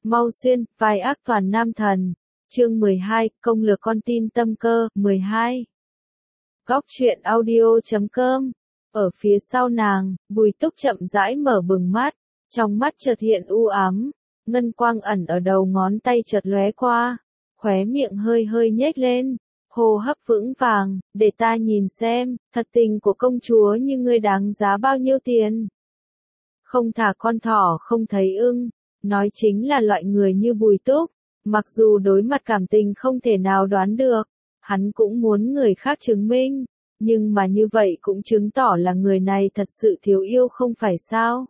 Mau Xuyên, vai ác toàn nam thần. Chương 12, công lược con tin tâm cơ. 12. Góc truyện audio.com. Ở phía sau nàng, Bùi Túc chậm rãi mở bừng mắt, trong mắt chợt hiện u ám, ngân quang ẩn ở đầu ngón tay chợt lóe qua, khóe miệng hơi hơi nhếch lên, hô hấp vững vàng, để ta nhìn xem, thật tình của công chúa như ngươi đáng giá bao nhiêu tiền. Không thả con thỏ không thấy ưng, nói chính là loại người như Bùi Túc, mặc dù đối mặt cảm tình không thể nào đoán được, hắn cũng muốn người khác chứng minh, nhưng mà như vậy cũng chứng tỏ là người này thật sự thiếu yêu không phải sao?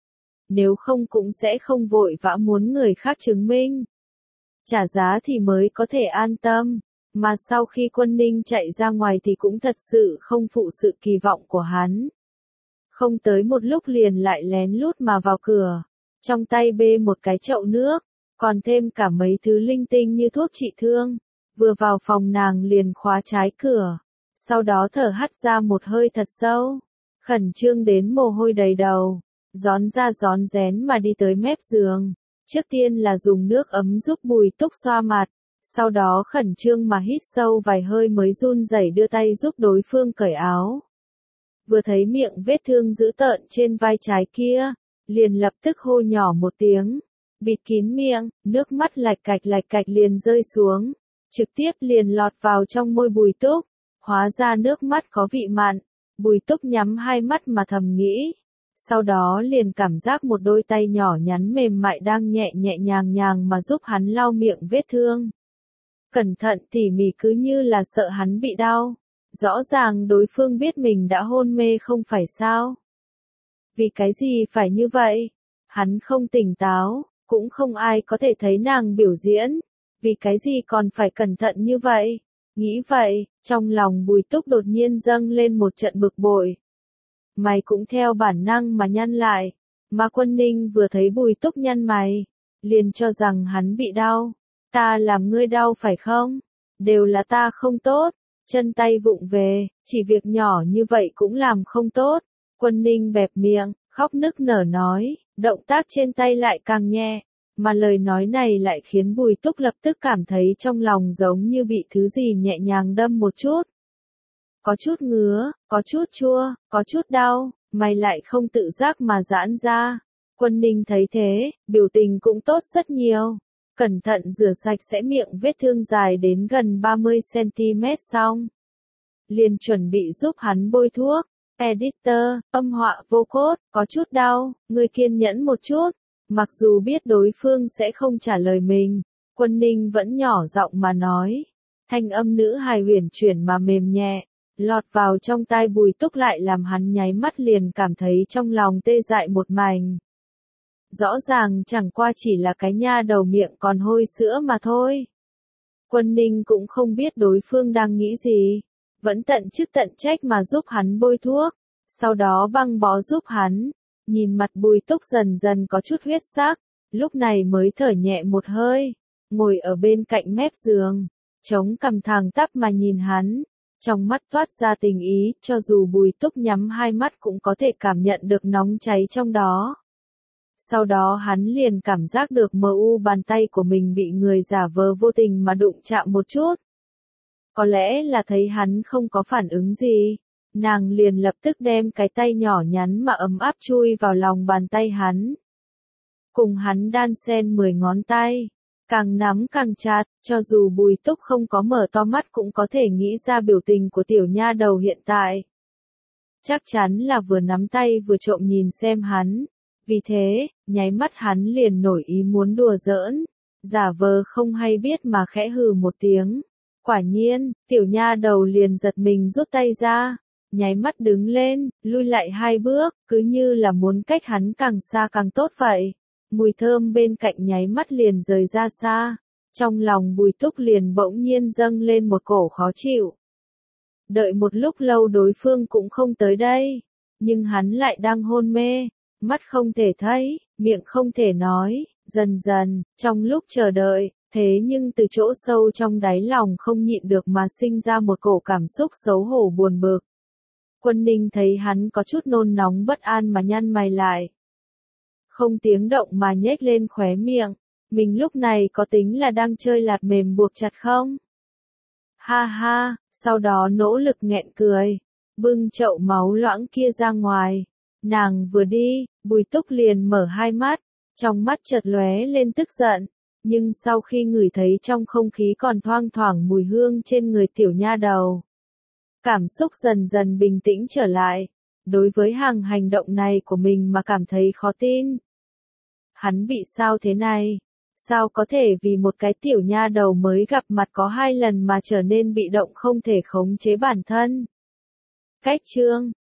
Nếu không cũng sẽ không vội vã muốn người khác chứng minh. Trả giá thì mới có thể an tâm, mà sau khi Quân Ninh chạy ra ngoài thì cũng thật sự không phụ sự kỳ vọng của hắn. Không tới một lúc liền lại lén lút mà vào cửa, trong tay bê một cái chậu nước, còn thêm cả mấy thứ linh tinh như thuốc trị thương. Vừa vào phòng nàng liền khóa trái cửa, sau đó thở hắt ra một hơi thật sâu, khẩn trương đến mồ hôi đầy đầu, rón ra rón rén mà đi tới mép giường. Trước tiên là dùng nước ấm giúp Bùi Túc xoa mặt, sau đó khẩn trương mà hít sâu vài hơi mới run rẩy đưa tay giúp đối phương cởi áo. Vừa thấy miệng vết thương dữ tợn trên vai trái kia, liền lập tức hô nhỏ một tiếng, bịt kín miệng, nước mắt lạch cạch liền rơi xuống, trực tiếp liền lọt vào trong môi Bùi Túc, hóa ra nước mắt có vị mặn. Bùi Túc nhắm hai mắt mà thầm nghĩ, sau đó liền cảm giác một đôi tay nhỏ nhắn mềm mại đang nhẹ nhàng mà giúp hắn lau miệng vết thương. Cẩn thận tỉ mỉ cứ như là sợ hắn bị đau. Rõ ràng đối phương biết mình đã hôn mê không phải sao? Vì cái gì phải như vậy? Hắn không tỉnh táo, cũng không ai có thể thấy nàng biểu diễn. Vì cái gì còn phải cẩn thận như vậy? Nghĩ vậy, trong lòng Bùi Túc đột nhiên dâng lên một trận bực bội. Mày cũng theo bản năng mà nhăn lại. Mà Quân Ninh vừa thấy Bùi Túc nhăn mày, liền cho rằng hắn bị đau. Ta làm ngươi đau phải không? Đều là ta không tốt. Chân tay vụng về, chỉ việc nhỏ như vậy cũng làm không tốt. Quân Ninh bẹp miệng, khóc nức nở nói, động tác trên tay lại càng nhẹ, mà lời nói này lại khiến Bùi Túc lập tức cảm thấy trong lòng giống như bị thứ gì nhẹ nhàng đâm một chút. Có chút ngứa, có chút chua, có chút đau, mày lại không tự giác mà giãn ra. Quân Ninh thấy thế, biểu tình cũng tốt rất nhiều. Cẩn thận rửa sạch sẽ miệng vết thương dài đến gần 30cm xong. Liền chuẩn bị giúp hắn bôi thuốc. Editor, âm họa vô cốt, có chút đau, ngươi kiên nhẫn một chút. Mặc dù biết đối phương sẽ không trả lời mình, Quân Ninh vẫn nhỏ giọng mà nói. Thanh âm nữ hài huyền chuyển mà mềm nhẹ, lọt vào trong tai Bùi Túc lại làm hắn nháy mắt liền cảm thấy trong lòng tê dại một mảnh. Rõ ràng chẳng qua chỉ là cái nha đầu miệng còn hôi sữa mà thôi. Quân Ninh cũng không biết đối phương đang nghĩ gì, vẫn tận chức tận trách mà giúp hắn bôi thuốc, sau đó băng bó giúp hắn, nhìn mặt Bùi Túc dần dần có chút huyết sắc, lúc này mới thở nhẹ một hơi, ngồi ở bên cạnh mép giường, chống cằm thẳng tắp mà nhìn hắn, trong mắt toát ra tình ý, cho dù Bùi Túc nhắm hai mắt cũng có thể cảm nhận được nóng cháy trong đó. Sau đó hắn liền cảm giác được bàn tay của mình bị người giả vờ vô tình mà đụng chạm một chút. Có lẽ là thấy hắn không có phản ứng gì, nàng liền lập tức đem cái tay nhỏ nhắn mà ấm áp chui vào lòng bàn tay hắn. Cùng hắn đan xen 10 ngón tay, càng nắm càng chặt, cho dù Bùi Túc không có mở to mắt cũng có thể nghĩ ra biểu tình của tiểu nha đầu hiện tại. Chắc chắn là vừa nắm tay vừa trộm nhìn xem hắn. Vì thế, nháy mắt hắn liền nổi ý muốn đùa giỡn, giả vờ không hay biết mà khẽ hừ một tiếng. Quả nhiên, tiểu nha đầu liền giật mình rút tay ra, nháy mắt đứng lên, lui lại 2 bước, cứ như là muốn cách hắn càng xa càng tốt vậy. Mùi thơm bên cạnh nháy mắt liền rời ra xa, trong lòng Bùi Túc liền bỗng nhiên dâng lên một cổ khó chịu. Đợi một lúc lâu đối phương cũng không tới đây, nhưng hắn lại đang hôn mê. Mắt không thể thấy, miệng không thể nói, dần dần, trong lúc chờ đợi, thế nhưng từ chỗ sâu trong đáy lòng không nhịn được mà sinh ra một cổ cảm xúc xấu hổ buồn bực. Quân Ninh thấy hắn có chút nôn nóng bất an mà nhăn mày lại. Không tiếng động mà nhếch lên khóe miệng, Mình lúc này có tính là đang chơi lạt mềm buộc chặt không? Ha ha, sau đó nỗ lực nghẹn cười, bưng chậu máu loãng kia ra ngoài. Nàng vừa đi, Bùi Túc liền mở hai mắt, trong mắt chợt lóe lên tức giận, nhưng sau khi ngửi thấy trong không khí còn thoang thoảng mùi hương trên người tiểu nha đầu, cảm xúc dần dần bình tĩnh trở lại, đối với hành động này của mình mà cảm thấy khó tin. Hắn bị sao thế này? Sao có thể vì một cái tiểu nha đầu mới gặp mặt có 2 lần mà trở nên bị động không thể khống chế bản thân? Cách chương